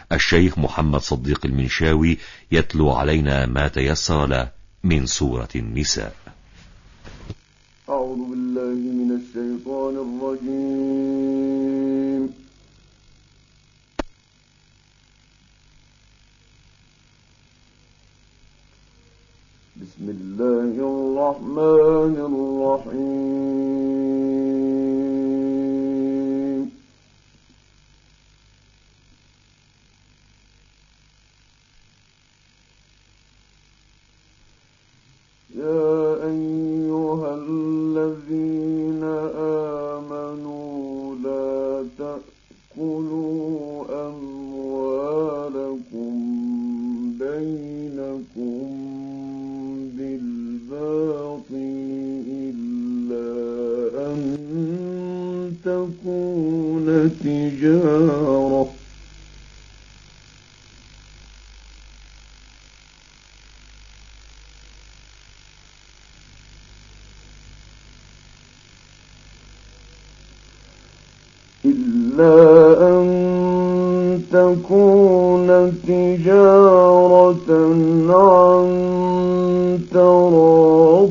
الشيخ محمد صديق المنشاوي يتلو علينا ما تيسر له من سورة النساء. أعوذ بالله من الشيطان الرجيم. بسم الله الرحمن الرحيم. يا أيها الذين آمنوا لا تأكلوا أموالكم بينكم إلا أن تكون تجارة عن تراض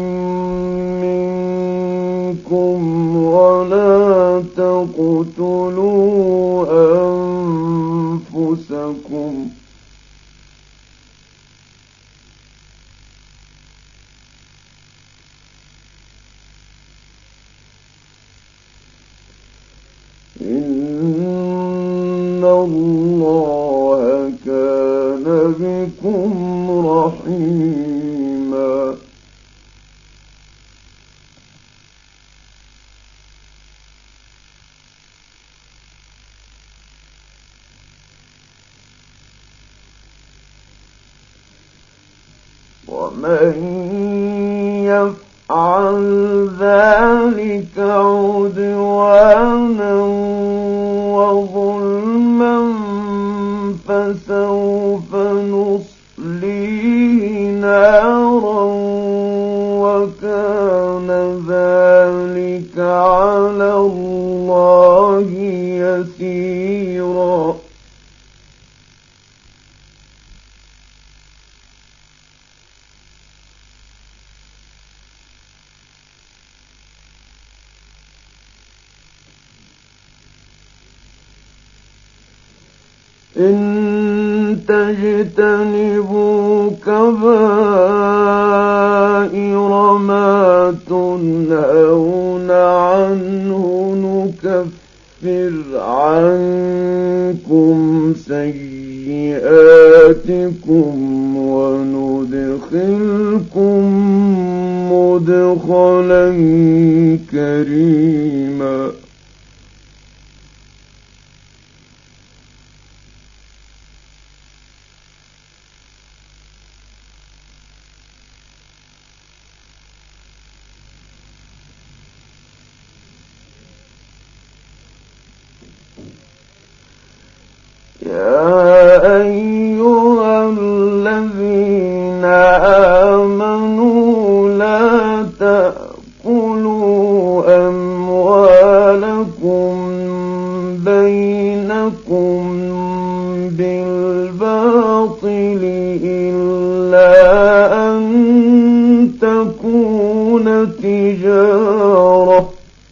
منكم ولا تقتلوا أنفسكم إن الله كان بكم رحيما. ومن يفعل ذلك عدوانا وظلما فسوف نصليه نارا وكان ذلك على الله يسيرا. إن تجتنبوا كبائر ما تنهون عنه نكفر عنكم سيئاتكم وندخلكم مدخلا كريما. يا أيها الذين آمنوا لا تأكلوا أموالكم بينكم بالباطل إلا أن تكون تجارة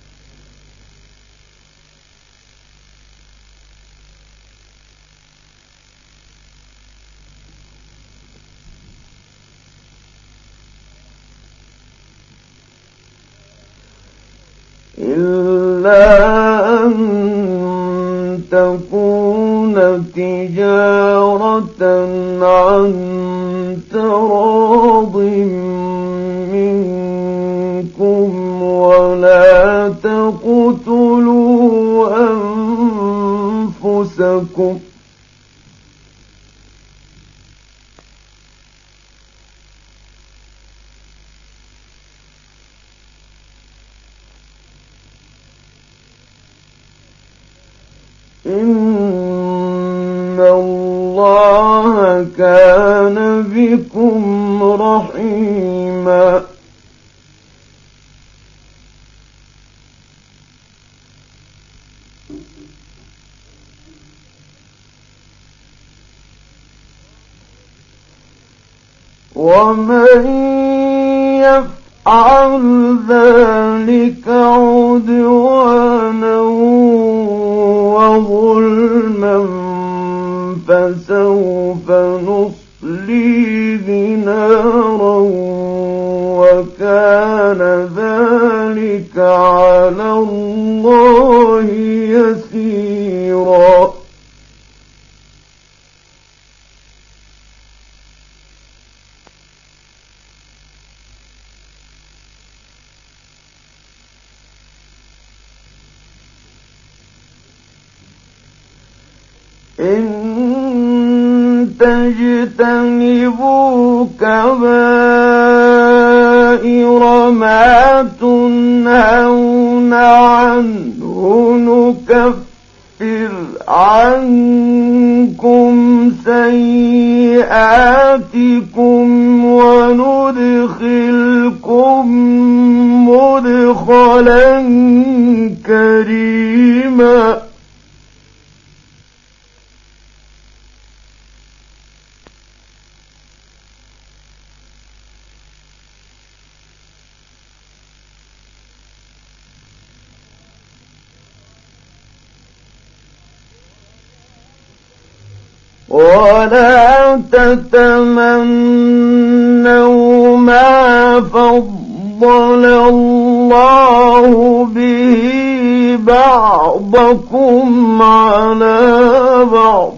عن تراض منكم ولا تقتلوا أنفسكم إن الله كان بكم رحيما. ومن يفعل ذلك عدوانا وظلما فسوف نصليه نارا وكان ذلك على الله يسيرا. إن تجتنبوا كبائر ما تنهون عنه نكفر عنكم سيئاتكم وندخلكم مدخلا كريما. ولا تتمنوا ما فضل الله به بعضكم على بعض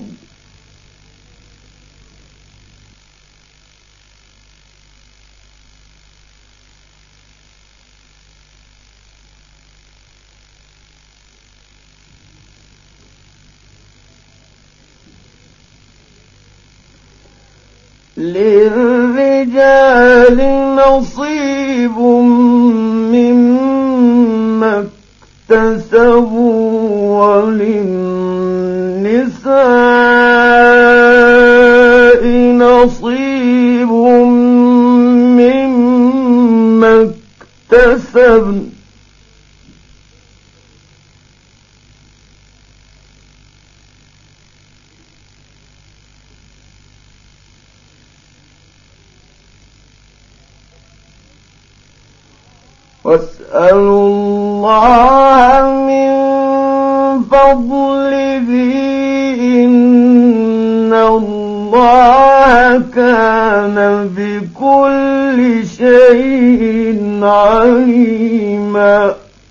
للرجال نصيب مما اكتسبوا وللنساء نصيب مما اكتسبن واسألوا الله من فضله إن الله كان بكل شيء عليما.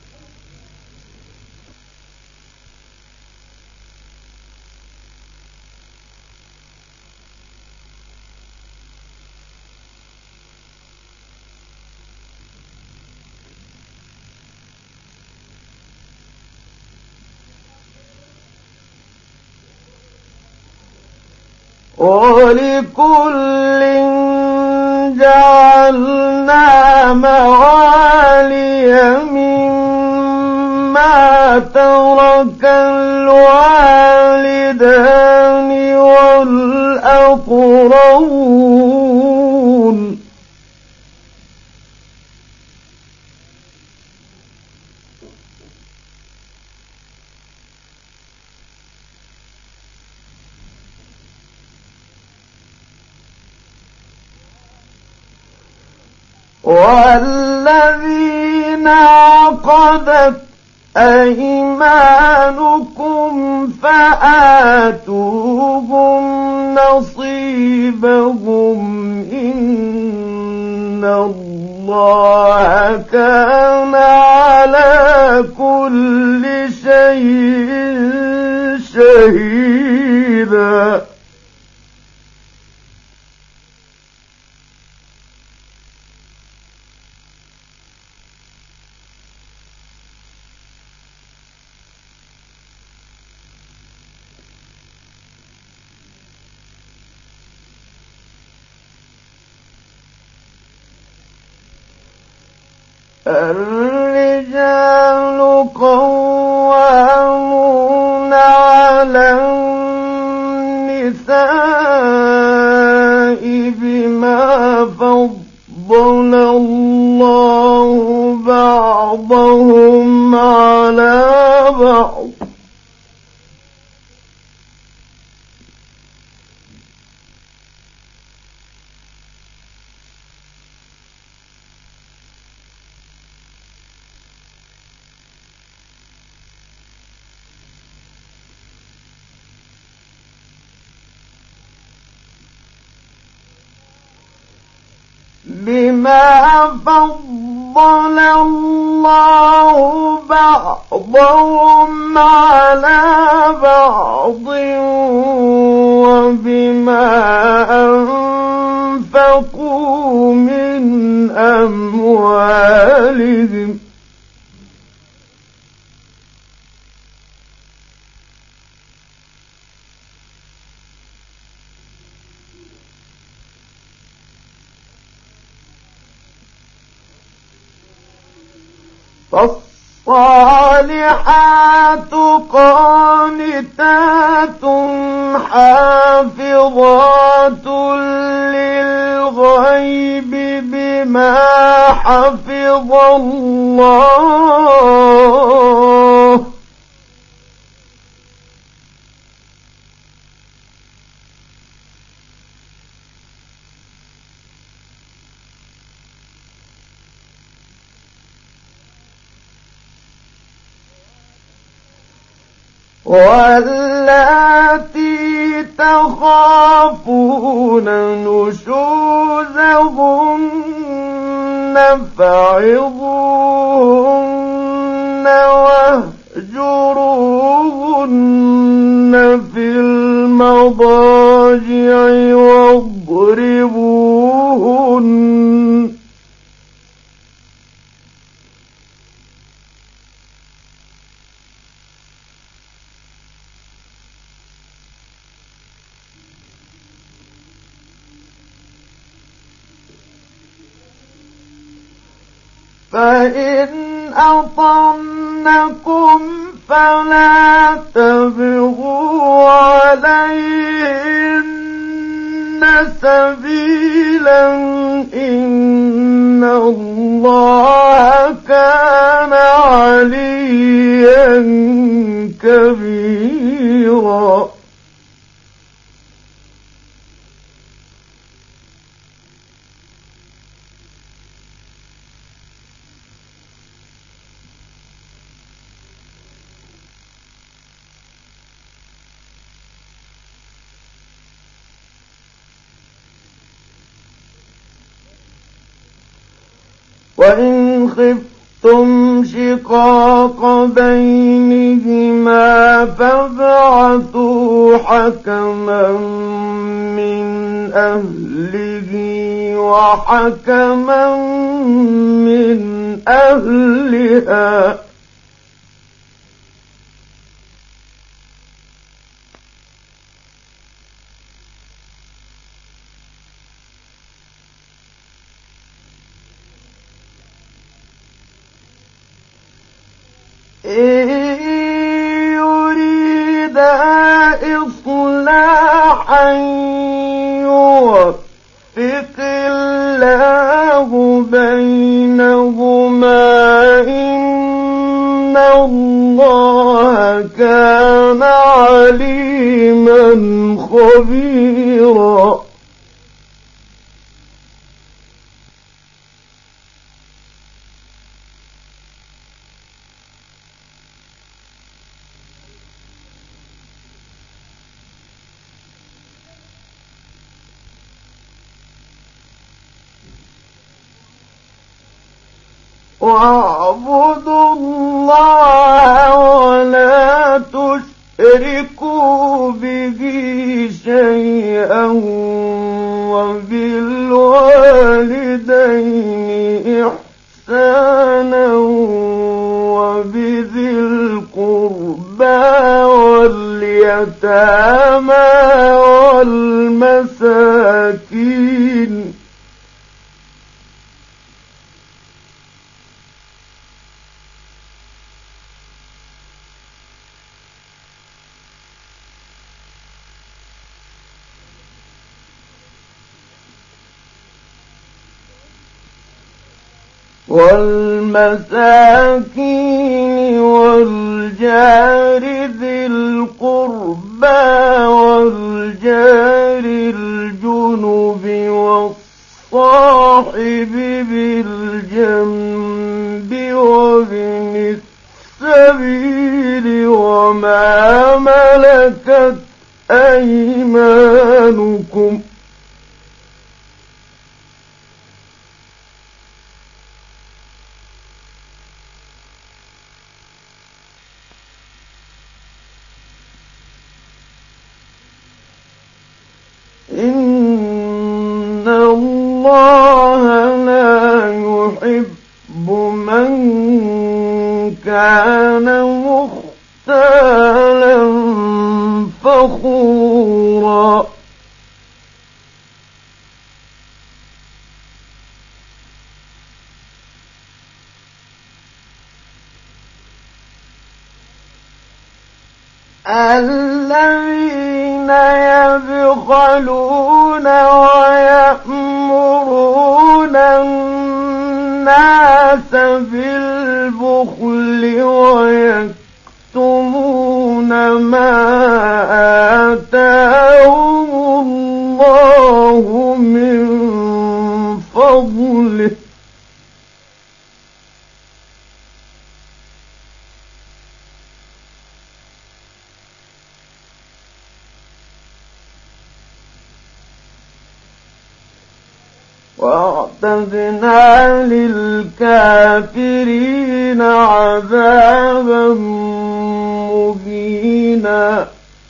ولكل جعلنا موالي مما ترك الوالدان والأقربون والذين عقدت أيمانكم فآتوهم نصيبهم إن الله كان على كل شيء شهيدا. الرجال قوامون على النساء بما فضل الله بعضهم على بعض بما فضل الله بعضهم على بعض وبما أنفقوا من أموالهم فالصالحات قانتات حافظات للغيب بما حفظ الله واللاتي تخافون نشوزهن فعظوهن واهجروهن في المضاجع واضربوهن فإن أطعنكم فلا تبغوا عليهن سبيلا إن الله كان عليا كبيرا وإن خفتم شقاق بينهما فابعثوا حكما من أهله وحكما من أهلها إن يريدا إصلاحا يوفق الله بينهما إن الله كان عليما خبيرا واعبدوا الله ولا تشركوا به شيئا وبالوالدين إحسانا وبذي القربى واليتامى والمساكين والجار ذي القربى والجار الجنب والصاحب بالجنب وابن السبيل وما ملكت أيمانكم إن الله لا يحب من كان مختالا فخورا الذين يبخلون ويأمرون الناس بالبخل ويكتمون ما آتاهم الله من فضله وأعتدنا للكافرين عذابا مهينا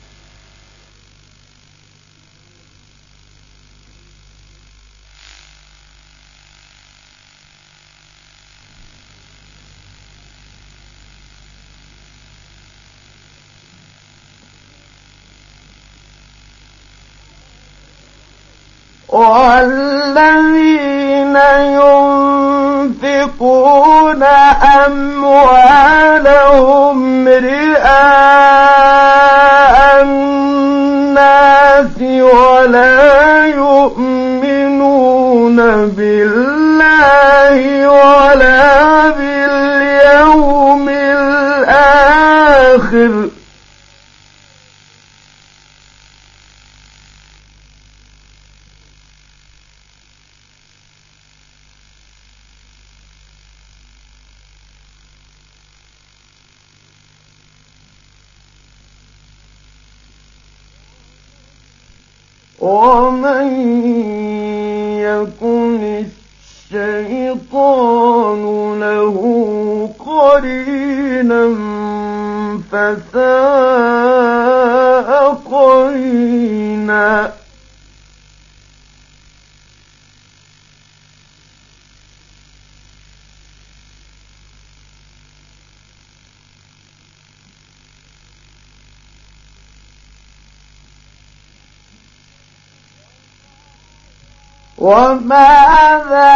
والذين ينفقون أموالهم رئاء الناس ولا يؤمنون بالله ولا باليوم الآخر ومن يكن الشيطان له قرينا فساء قرينا وماذا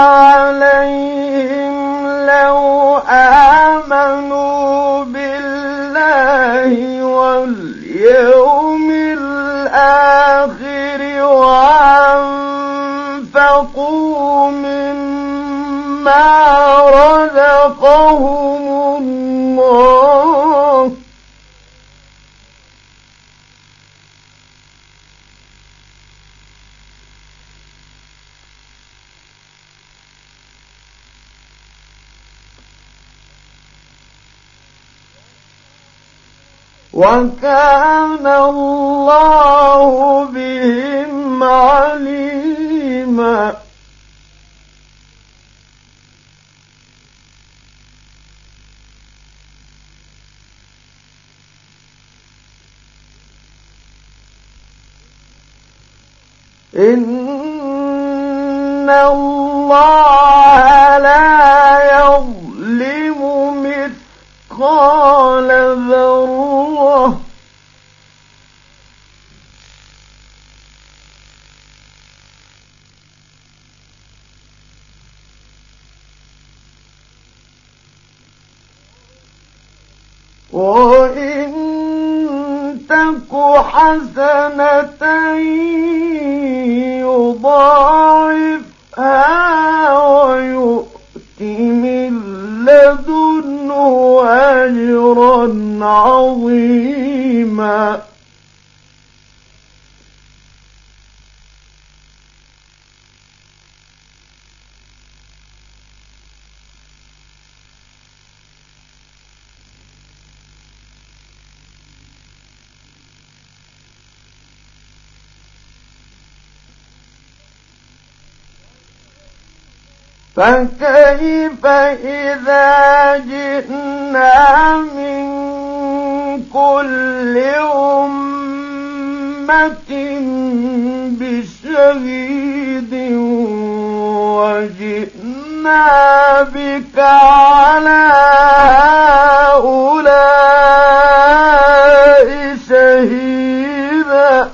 عليهم لو آمنوا بالله واليوم الآخر وأنفقوا مما رزقهم الله وكان الله بهم عليما إن الله لا يظلم مثقال ذرة وإن تك حسنة يضاعفها ويؤت من لدنه أجرا عظيما فكيف إذا جئنا من كل أمة أمة بشهيد وجئنا بك على هؤلاء شهيدا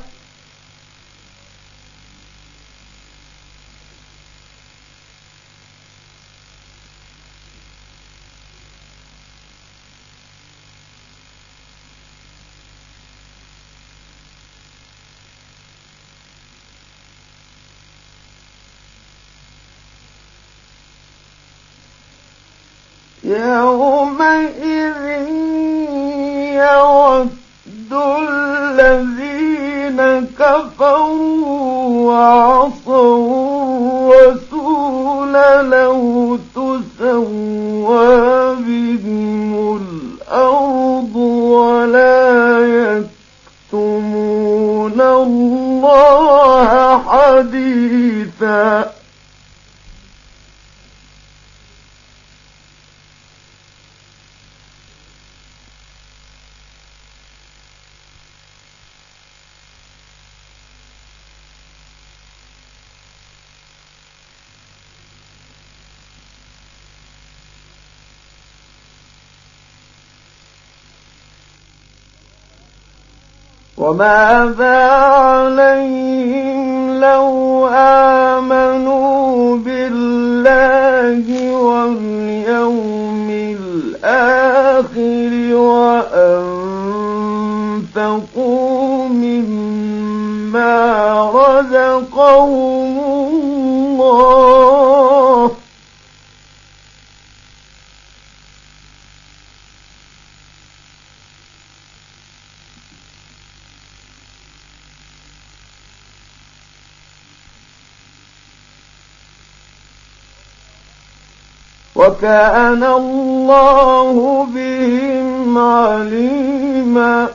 يومئذ يود الذين كفروا وعصوا الرسول لو تسوى بهم الأرض ولا يكتمون الله حديثا وماذا عليهم لو آمنوا بالله واليوم الآخر وأنفقوا مما رزقهم الله وكان الله بهم عليما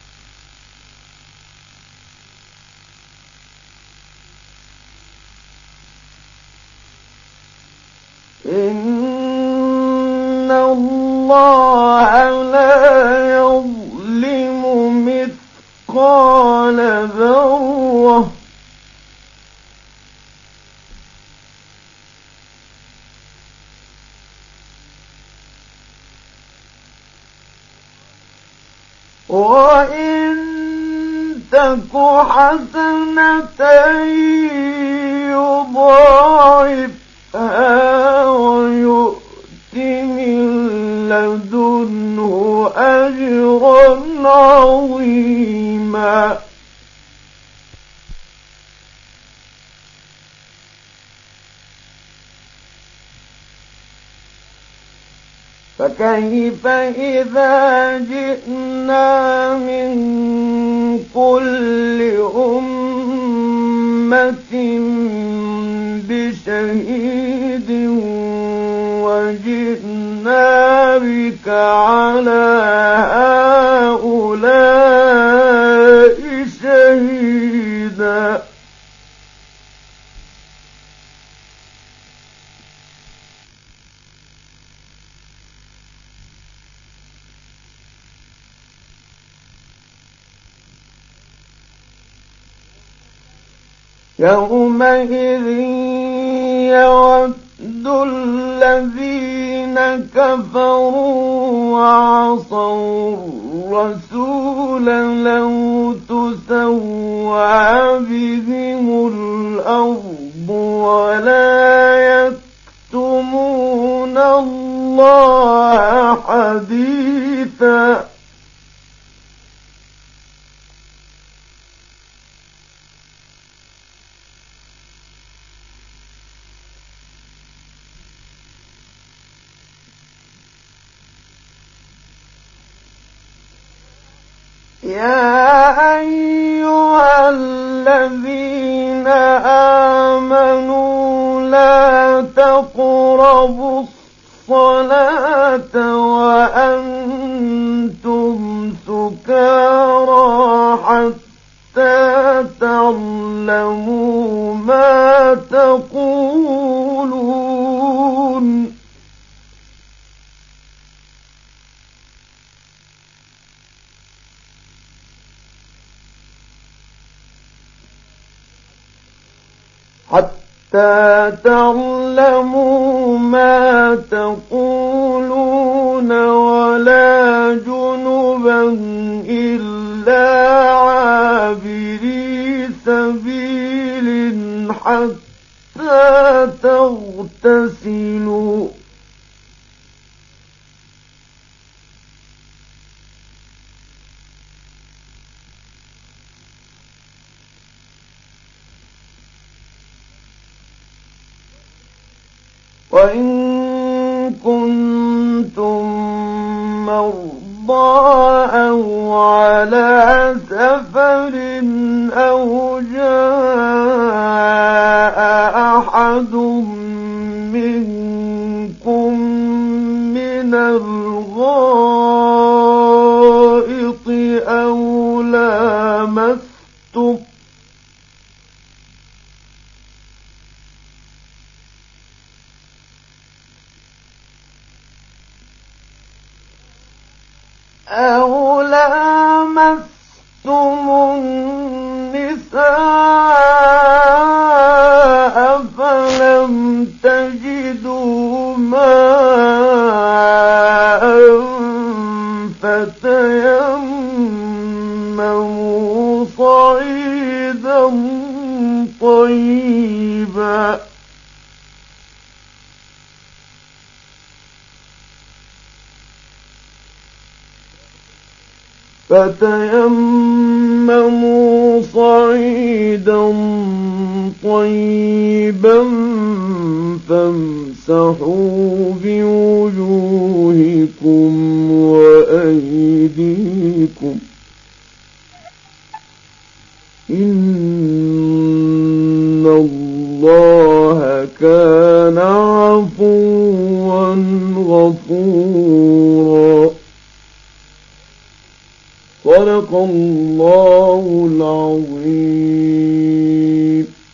إن الله لا يظلم مثقال ذرة وإن تك حسنة يضاعفها ويؤت من لدنه أجرا عظيما فكيف إذا جئنا من كل أمة بشهيد وجئنا بك على هؤلاء شهيدا يومئذ يود الذين كفروا وعصوا الرسول لو تسوى بهم الأرض ولا يكتمون الله حديثا يا أيها الذين آمنوا لا تقربوا الصلاة وأنتم سكارى حتى تعلموا ما تقولون حتى تعلموا ما تقولون ولا جنبا إلا عابري سبيل حتى تغتسلوا وإن كنتم مرضى أو على سفر أو جاء أحد منكم من الغائط أو لامستم النساء فلم تجدوا ماء فتيمموا صعيدا طيبا فامسحوا بوجوهكم وأيديكم إن الله كان عفوا غفورا. صدق الله العظيم.